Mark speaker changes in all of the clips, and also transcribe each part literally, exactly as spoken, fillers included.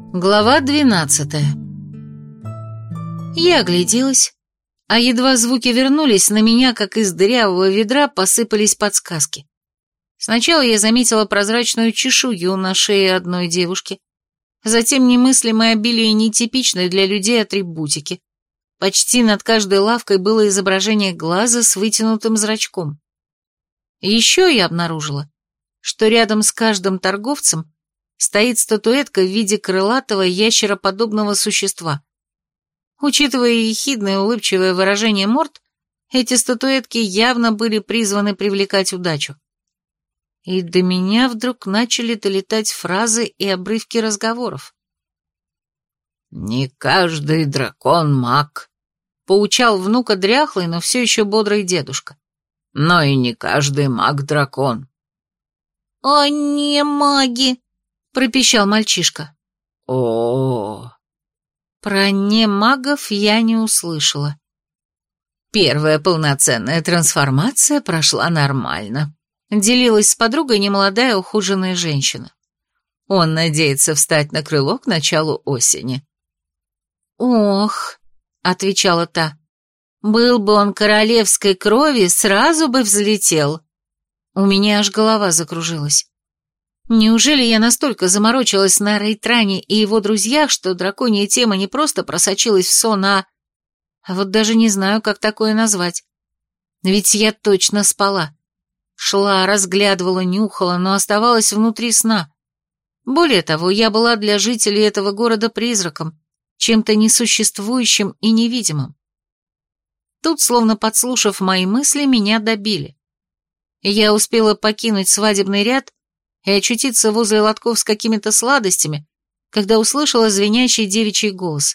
Speaker 1: Глава двенадцатая. Я огляделась, а едва звуки вернулись, на меня, как из дырявого ведра, посыпались подсказки. Сначала я заметила прозрачную чешую на шее одной девушки, затем немыслимое обилие нетипичной для людей атрибутики. Почти над каждой лавкой было изображение глаза с вытянутым зрачком. Еще я обнаружила, что рядом с каждым торговцем стоит статуэтка в виде крылатого ящероподобного существа. Учитывая ехидное улыбчивое выражение морд, эти статуэтки явно были призваны привлекать удачу. И до меня вдруг начали долетать фразы и обрывки разговоров. «Не каждый дракон маг», — поучал внука дряхлый, но все еще бодрый дедушка. «Но и не каждый маг дракон».
Speaker 2: «А не маги», — пропищал мальчишка.
Speaker 1: О-о-о. Про немагов я не услышала. Первая полноценная трансформация прошла нормально. Делилась с подругой немолодая ухоженная женщина. Он надеется встать на крыло к началу осени. «Ох», — отвечала та, — «был бы он королевской крови, сразу бы взлетел». У меня аж голова закружилась. Неужели я настолько заморочилась на Рейтране и его друзьях, что драконья тема не просто просочилась в сон, а... А вот даже не знаю, как такое назвать. Ведь я точно спала. Шла, разглядывала, нюхала, но оставалась внутри сна. Более того, я была для жителей этого города призраком, чем-то несуществующим и невидимым. Тут, словно подслушав мои мысли, меня добили. Я успела покинуть свадебный ряд и очутиться возле лотков с какими-то сладостями, когда услышала звенящий девичий голос.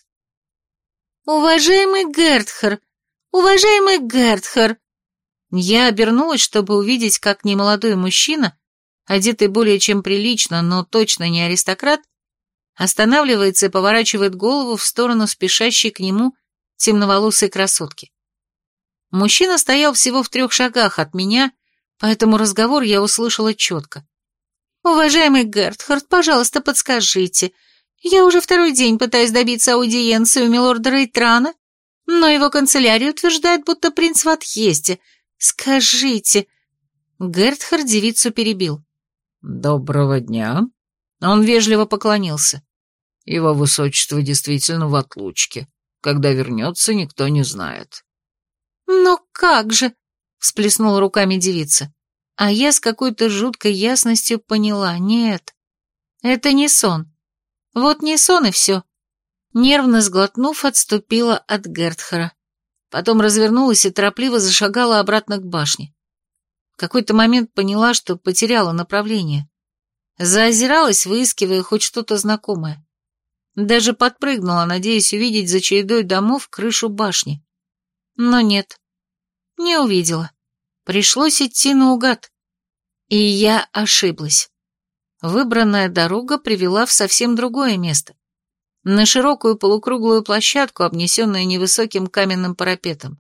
Speaker 2: «Уважаемый Гертхар! Уважаемый Гертхар!»
Speaker 1: Я обернулась, чтобы увидеть, как немолодой мужчина, одетый более чем прилично, но точно не аристократ, останавливается и поворачивает голову в сторону спешащей к нему темноволосой красотки. Мужчина стоял всего в трех шагах от меня, поэтому разговор я услышала четко. «Уважаемый Гертхард, пожалуйста, подскажите. Я уже второй день пытаюсь добиться аудиенции у милорда Рейтрана, но его канцелярия утверждает, будто принц в отъезде. Скажите...» Гертхард девицу перебил. «Доброго дня». Он вежливо поклонился. «Его высочество действительно в отлучке. Когда вернется, никто не знает».
Speaker 2: «Но как же...»
Speaker 1: — всплеснула руками девица. А я с какой-то жуткой ясностью поняла, нет, это не сон. Вот не сон и все. Нервно сглотнув, отступила от Гертхара. Потом развернулась и торопливо зашагала обратно к башне. В какой-то момент поняла, что потеряла направление. Заозиралась, выискивая хоть что-то знакомое. Даже подпрыгнула, надеясь увидеть за чередой домов крышу башни. Но нет, не увидела. Пришлось идти наугад. И я ошиблась. Выбранная дорога привела в совсем другое место. На широкую полукруглую площадку, обнесенную невысоким каменным парапетом.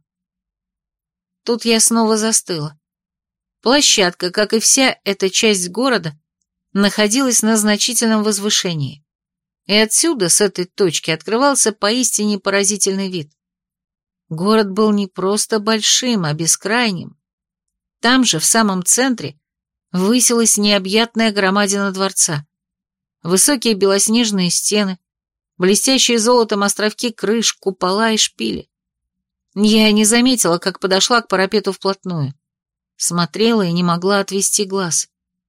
Speaker 1: Тут я снова застыла. Площадка, как и вся эта часть города, находилась на значительном возвышении. И отсюда, с этой точки, открывался поистине поразительный вид. Город был не просто большим, а бескрайним. Там же, в самом центре, высилась необъятная громадина дворца. Высокие белоснежные стены, блестящие золотом островки крыш, купола и шпили. Я не заметила, как подошла к парапету вплотную. Смотрела и не могла отвести глаз.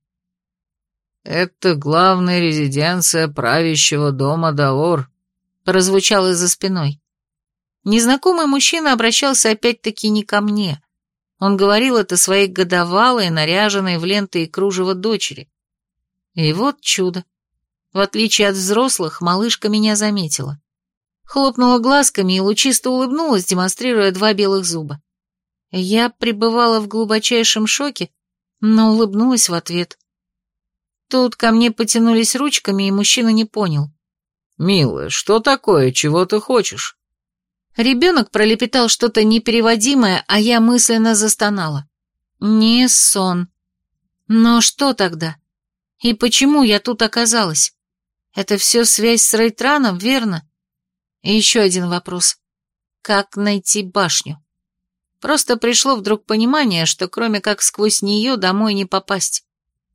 Speaker 1: «Это главная резиденция правящего дома Даор», — прозвучало за спиной. Незнакомый мужчина обращался опять-таки не ко мне. Он говорил это своей годовалой, наряженной в ленты и кружево дочери. И вот чудо. В отличие от взрослых, малышка меня заметила. Хлопнула глазками и лучисто улыбнулась, демонстрируя два белых зуба. Я пребывала в глубочайшем шоке, но улыбнулась в ответ. Тут ко мне потянулись ручками, и мужчина не понял. «Милая, что такое? Чего ты хочешь?» Ребенок пролепетал что-то непереводимое, а я мысленно застонала. Не сон. Но что тогда? И почему я тут оказалась? Это все связь с Рейтраном, верно? И еще один вопрос. Как найти башню? Просто пришло вдруг понимание, что кроме как сквозь нее домой не попасть.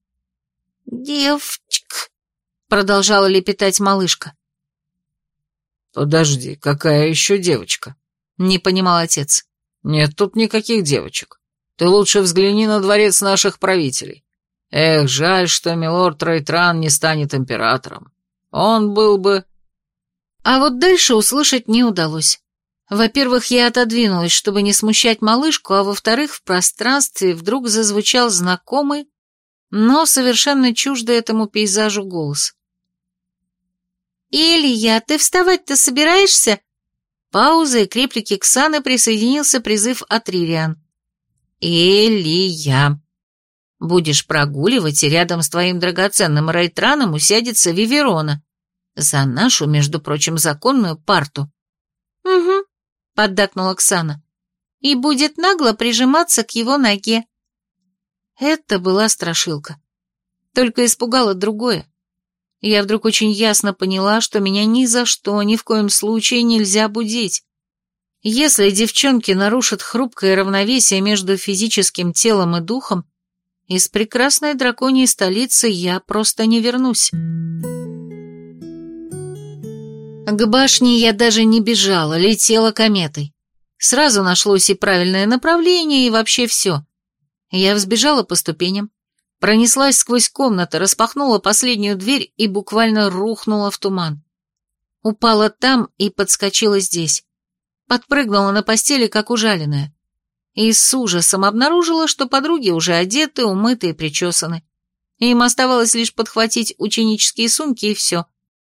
Speaker 2: «Девочка»,
Speaker 1: — продолжала лепетать малышка.
Speaker 3: «Подожди, какая еще девочка?»
Speaker 1: — не понимал отец.
Speaker 3: «Нет тут никаких девочек. Ты лучше взгляни на дворец наших правителей. Эх, жаль, что милорд Рейтран не станет императором. Он был бы...»
Speaker 1: А вот дальше услышать не удалось. Во-первых, я отодвинулась, чтобы не смущать малышку, а во-вторых, в пространстве вдруг зазвучал знакомый, но совершенно чуждый этому пейзажу голос.
Speaker 2: «Илья, ты вставать-то собираешься?»
Speaker 1: Пауза, и к реплике Ксаны присоединился призыв от Ририан. «Илья, будешь прогуливать, и рядом с твоим драгоценным Рейтраном усядется Виверона. За нашу, между прочим, законную парту».
Speaker 2: «Угу», —
Speaker 1: поддакнула Ксана.
Speaker 2: «И будет нагло прижиматься к его ноге».
Speaker 1: Это была страшилка. Только испугало другое. Я вдруг очень ясно поняла, что меня ни за что, ни в коем случае нельзя будить. Если девчонки нарушат хрупкое равновесие между физическим телом и духом, из прекрасной драконьей столицы я просто не вернусь. К башне я даже не бежала, летела кометой. Сразу нашлось и правильное направление, и вообще все. Я взбежала по ступеням, пронеслась сквозь комнаты, распахнула последнюю дверь и буквально рухнула в туман. Упала там и подскочила здесь. Подпрыгнула на постели, как ужаленная. И с ужасом обнаружила, что подруги уже одеты, умыты и причесаны. Им оставалось лишь подхватить ученические сумки и все.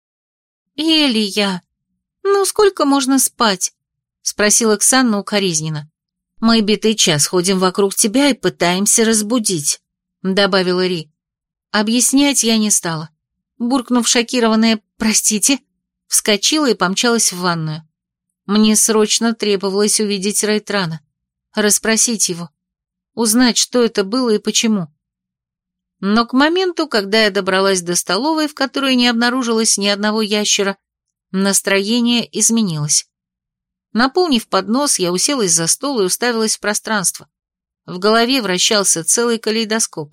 Speaker 2: «Илья, ну сколько можно спать?»
Speaker 1: — спросила Ксанна укоризненно. «Мы битый час ходим вокруг тебя и пытаемся разбудить», — добавила Ри. Объяснять я не стала. Буркнув шокированное «простите», вскочила и помчалась в ванную. Мне срочно требовалось увидеть Рейтрана, расспросить его, узнать, что это было и почему. Но к моменту, когда я добралась до столовой, в которой не обнаружилось ни одного ящера, настроение изменилось. Наполнив поднос, я уселась за стол и уставилась в пространство. В голове вращался целый калейдоскоп.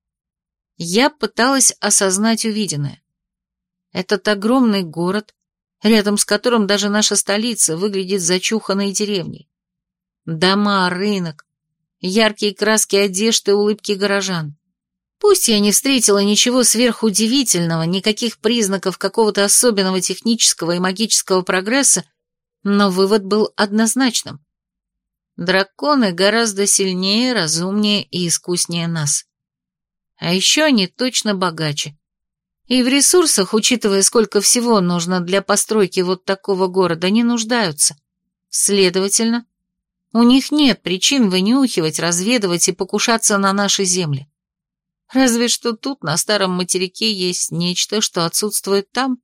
Speaker 1: Я пыталась осознать увиденное. Этот огромный город, рядом с которым даже наша столица выглядит зачуханной деревней. Дома, рынок, яркие краски одежды и улыбки горожан. Пусть я не встретила ничего сверхудивительного, никаких признаков какого-то особенного технического и магического прогресса, но вывод был однозначным. Драконы гораздо сильнее, разумнее и искуснее нас. А еще они точно богаче. И в ресурсах, учитывая, сколько всего нужно для постройки вот такого города, не нуждаются. Следовательно, у них нет причин вынюхивать, разведывать и покушаться на наши земли. Разве что тут, на старом материке, есть нечто, что отсутствует там.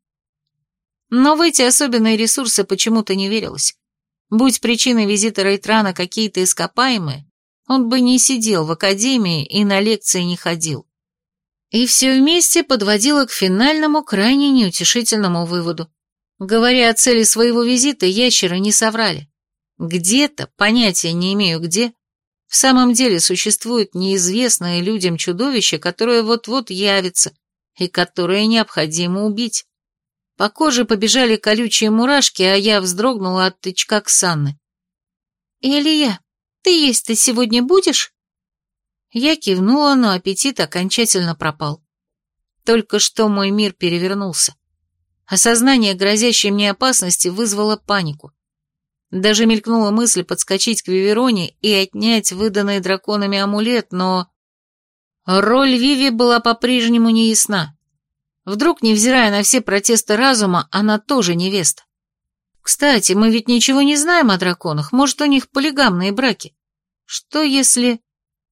Speaker 1: Но в эти особенные ресурсы почему-то не верилось. Будь причиной визита Рейтрана какие-то ископаемые, он бы не сидел в академии и на лекции не ходил. И все вместе подводило к финальному, крайне неутешительному выводу. Говоря о цели своего визита, ящеры не соврали. Где-то, понятия не имею где, в самом деле существует неизвестное людям чудовище, которое вот-вот явится и которое необходимо убить. По коже побежали колючие мурашки, а я вздрогнула от тычка Ксанны.
Speaker 2: «Илья, ты есть-то сегодня будешь?»
Speaker 1: Я кивнула, но аппетит окончательно пропал. Только что мой мир перевернулся. Осознание грозящей мне опасности вызвало панику. Даже мелькнула мысль подскочить к Вивероне и отнять выданный драконами амулет, но... Роль Виви была по-прежнему неясна. Вдруг, невзирая на все протесты разума, она тоже невеста. Кстати, мы ведь ничего не знаем о драконах, может, у них полигамные браки. Что если...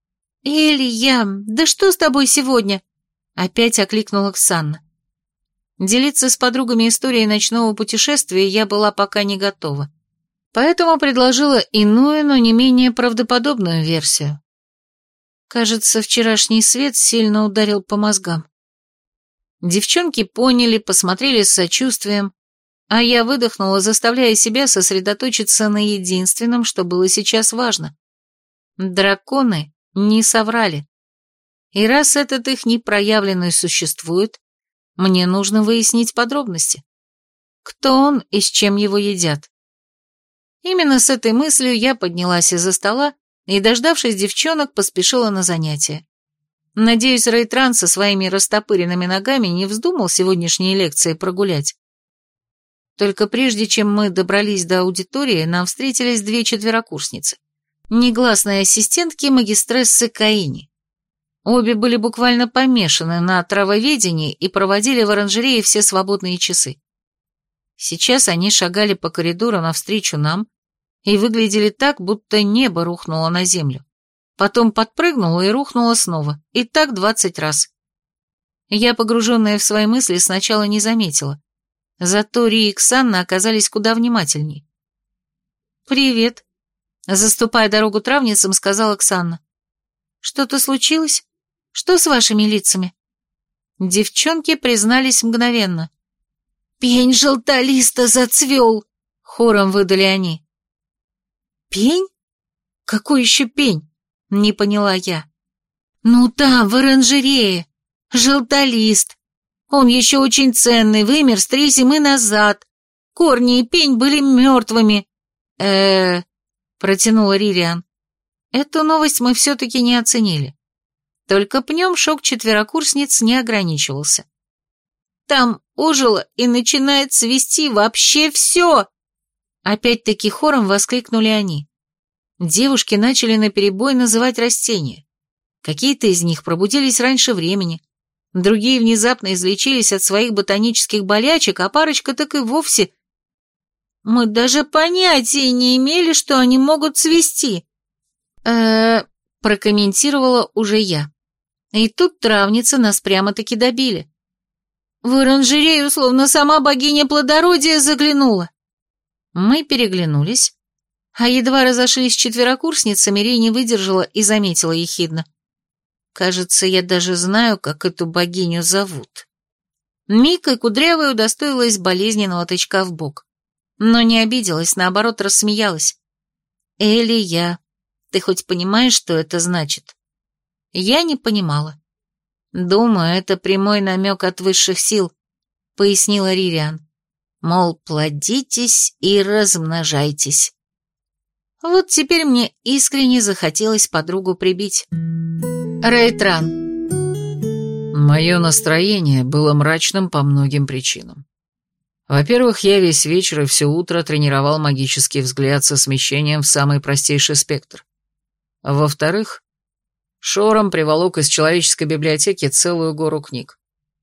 Speaker 2: «Илья, да что с тобой сегодня?»
Speaker 1: Опять окликнула Ксанна. Делиться с подругами историей ночного путешествия я была пока не готова. Поэтому предложила иную, но не менее правдоподобную версию. Кажется, вчерашний свет сильно ударил по мозгам. Девчонки поняли, посмотрели с сочувствием, а я выдохнула, заставляя себя сосредоточиться на единственном, что было сейчас важно. Драконы не соврали. И раз этот их непроявленный существует, мне нужно выяснить подробности. Кто он и с чем его едят? Именно с этой мыслью я поднялась из-за стола и, дождавшись девчонок, поспешила на занятия. Надеюсь, Рейтран со своими растопыренными ногами не вздумал сегодняшние лекции прогулять. Только прежде чем мы добрались до аудитории, нам встретились две четверокурсницы. Негласные ассистентки магистрессы Каини. Обе были буквально помешаны на травоведении и проводили в оранжерее все свободные часы. Сейчас они шагали по коридору навстречу нам и выглядели так, будто небо рухнуло на землю. Потом подпрыгнуло и рухнуло снова, и так двадцать раз. Я, погруженная в свои мысли, сначала не заметила. Зато Ри и Ксанна оказались куда внимательней. «Привет», — заступая дорогу травницам, сказала Ксанна. «Что-то случилось? Что с вашими лицами?» Девчонки признались мгновенно. «Пень желтолиста зацвел!» — хором выдали они. «Пень? Какой еще пень?» — не поняла я. «Ну там, в оранжерее. Желтолист. Он еще очень ценный, вымер с три зимы назад. Корни и пень были мертвыми». «Э-э-э», протянула Ририан. Эту новость мы все-таки не оценили. Только пнем шок четверокурсниц не ограничивался. «Там ожило и начинает цвести вообще все!» Опять-таки хором воскликнули они. Девушки начали наперебой называть растения. Какие-то из них пробудились раньше времени, другие внезапно излечились от своих ботанических болячек, а парочка так и вовсе... Мы даже понятия не имели, что они могут цвести. э прокомментировала уже я. И тут травницы нас прямо-таки добили. В оранжерею словно сама богиня плодородия заглянула. Мы переглянулись, а едва разошлись с четверокурсницами, Ри не выдержала и заметила ехидно. Кажется, я даже знаю, как эту богиню зовут. Мика кудрявая удостоилась болезненного тычка в бок, но не обиделась, наоборот, рассмеялась. «Элия, ты хоть понимаешь, что это значит?» Я не понимала. «Думаю, это прямой намек от высших сил», — пояснила Ририан. «Мол, плодитесь и размножайтесь». Вот теперь мне искренне захотелось подругу прибить. Рейтран.
Speaker 3: Мое настроение было мрачным по многим причинам. Во-первых, я весь вечер и все утро тренировал магический взгляд со смещением в самый простейший спектр. Во-вторых, Шором приволок из человеческой библиотеки целую гору книг.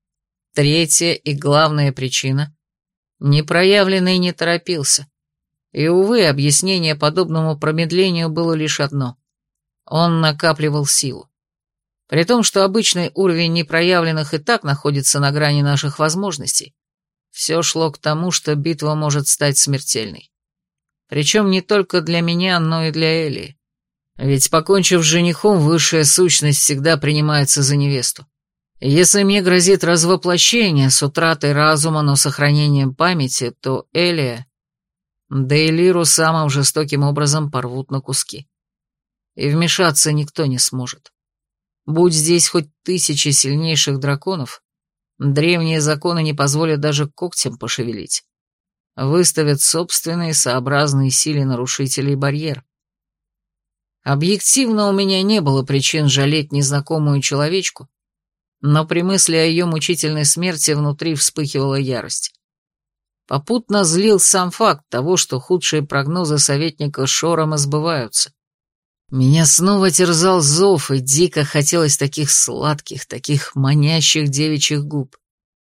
Speaker 3: Третья и главная причина — непроявленный не торопился. И, увы, объяснение подобному промедлению было лишь одно — он накапливал силу. При том, что обычный уровень непроявленных и так находится на грани наших возможностей, все шло к тому, что битва может стать смертельной. Причем не только для меня, но и для Элии. Ведь, покончив с женихом, высшая сущность всегда принимается за невесту. И если мне грозит развоплощение с утратой разума, но сохранением памяти, то Элия, да и Лиру самым жестоким образом порвут на куски. И вмешаться никто не сможет. Будь здесь хоть тысячи сильнейших драконов, древние законы не позволят даже когтем пошевелить. Выставят собственные сообразные силе нарушителей барьер. Объективно у меня не было причин жалеть незнакомую человечку, но при мысли о ее мучительной смерти внутри вспыхивала ярость. Попутно злил сам факт того, что худшие прогнозы советника Шорома сбываются. Меня снова терзал зов, и дико хотелось таких сладких, таких манящих девичьих губ.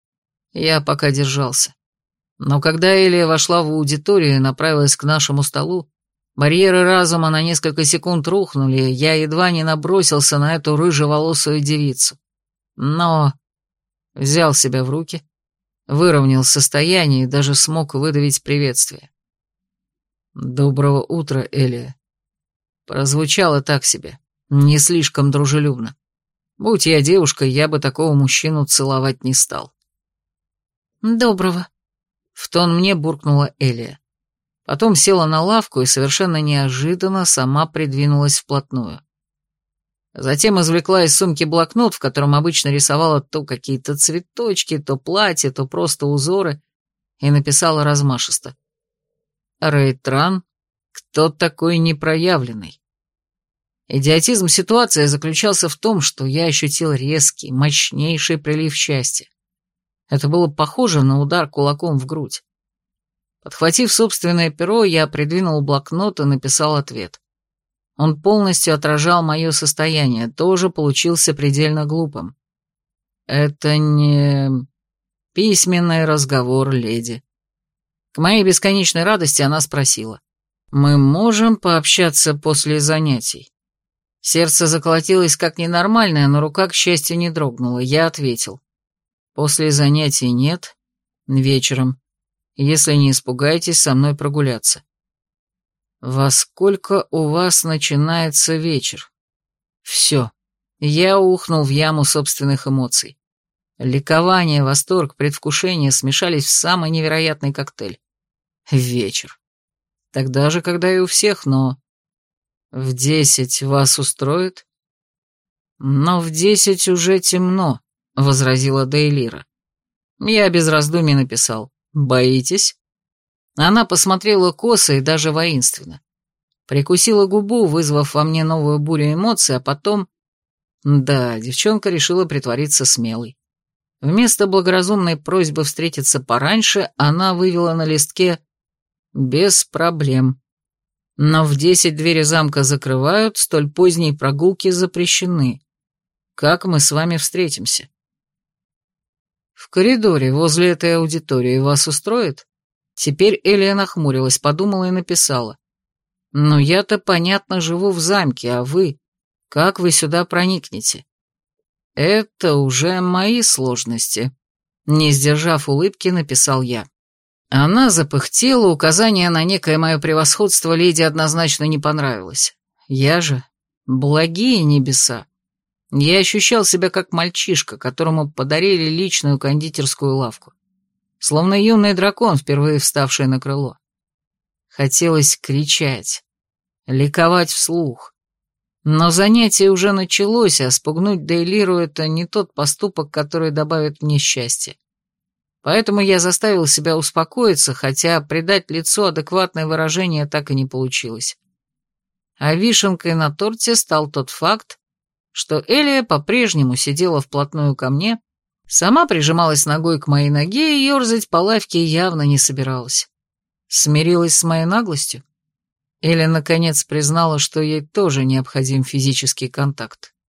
Speaker 3: Я пока держался. Но когда Элия вошла в аудиторию и направилась к нашему столу, барьеры разума на несколько секунд рухнули, и я едва не набросился на эту рыжеволосую девицу. Но взял себя в руки, выровнял состояние и даже смог выдавить приветствие. «Доброго утра, Элия». Прозвучало так себе, не слишком дружелюбно. Будь я девушкой, я бы такого мужчину целовать не стал.
Speaker 2: «Доброго»,
Speaker 3: — в тон мне буркнула Элия. Потом села на лавку и совершенно неожиданно сама придвинулась вплотную. Затем извлекла из сумки блокнот, в котором обычно рисовала то какие-то цветочки, то платья, то просто узоры, и написала размашисто. «Рейтран, кто такой непроявленный?» Идиотизм ситуации заключался в том, что я ощутил резкий, мощнейший прилив счастья. Это было похоже на удар кулаком в грудь. Подхватив собственное перо, я придвинул блокнот и написал ответ. Он полностью отражал мое состояние, тоже получился предельно глупым. Это не письменный разговор, леди. К моей бесконечной радости она спросила: «Мы можем пообщаться после занятий?» Сердце заколотилось как ненормальное, но рука, к счастью, не дрогнула. Я ответил: «После занятий нет, вечером, если не испугаетесь со мной прогуляться». «Во сколько у вас начинается вечер?» Все. Я ухнул в яму собственных эмоций. Ликование, восторг, предвкушение смешались в самый невероятный коктейль. Вечер. Тогда же, когда и у всех, но... «В десять вас устроит?» «Но в десять уже темно», — возразила Дейлира. Я без раздумий написал: «Боитесь?» Она посмотрела косо и даже воинственно. Прикусила губу, вызвав во мне новую бурю эмоций, а потом... Да, девчонка решила притвориться смелой. Вместо благоразумной просьбы встретиться пораньше, она вывела на листке: «Без проблем. Но в десять двери замка закрывают, столь поздние прогулки запрещены. Как мы с вами встретимся?» «В коридоре, возле этой аудитории, вас устроит?» Теперь Элия нахмурилась, подумала и написала: «Но я-то, понятно, живу в замке, а вы? Как вы сюда проникнете?» «Это уже мои сложности», — не сдержав улыбки, написал я. Она запыхтела, указание на некое мое превосходство леди однозначно не понравилось. Я же... Благие небеса. Я ощущал себя как мальчишка, которому подарили личную кондитерскую лавку. Словно юный дракон, впервые вставший на крыло. Хотелось кричать, ликовать вслух. Но занятие уже началось, а спугнуть Дейлиру — это не тот поступок, который добавит мне счастья. Поэтому я заставил себя успокоиться, хотя придать лицу адекватное выражение так и не получилось. А вишенкой на торте стал тот факт, что Элия по-прежнему сидела вплотную ко мне, сама прижималась ногой к моей ноге и ерзать по лавке явно не собиралась. Смирилась с моей наглостью? Или, наконец, признала, что ей тоже необходим физический контакт?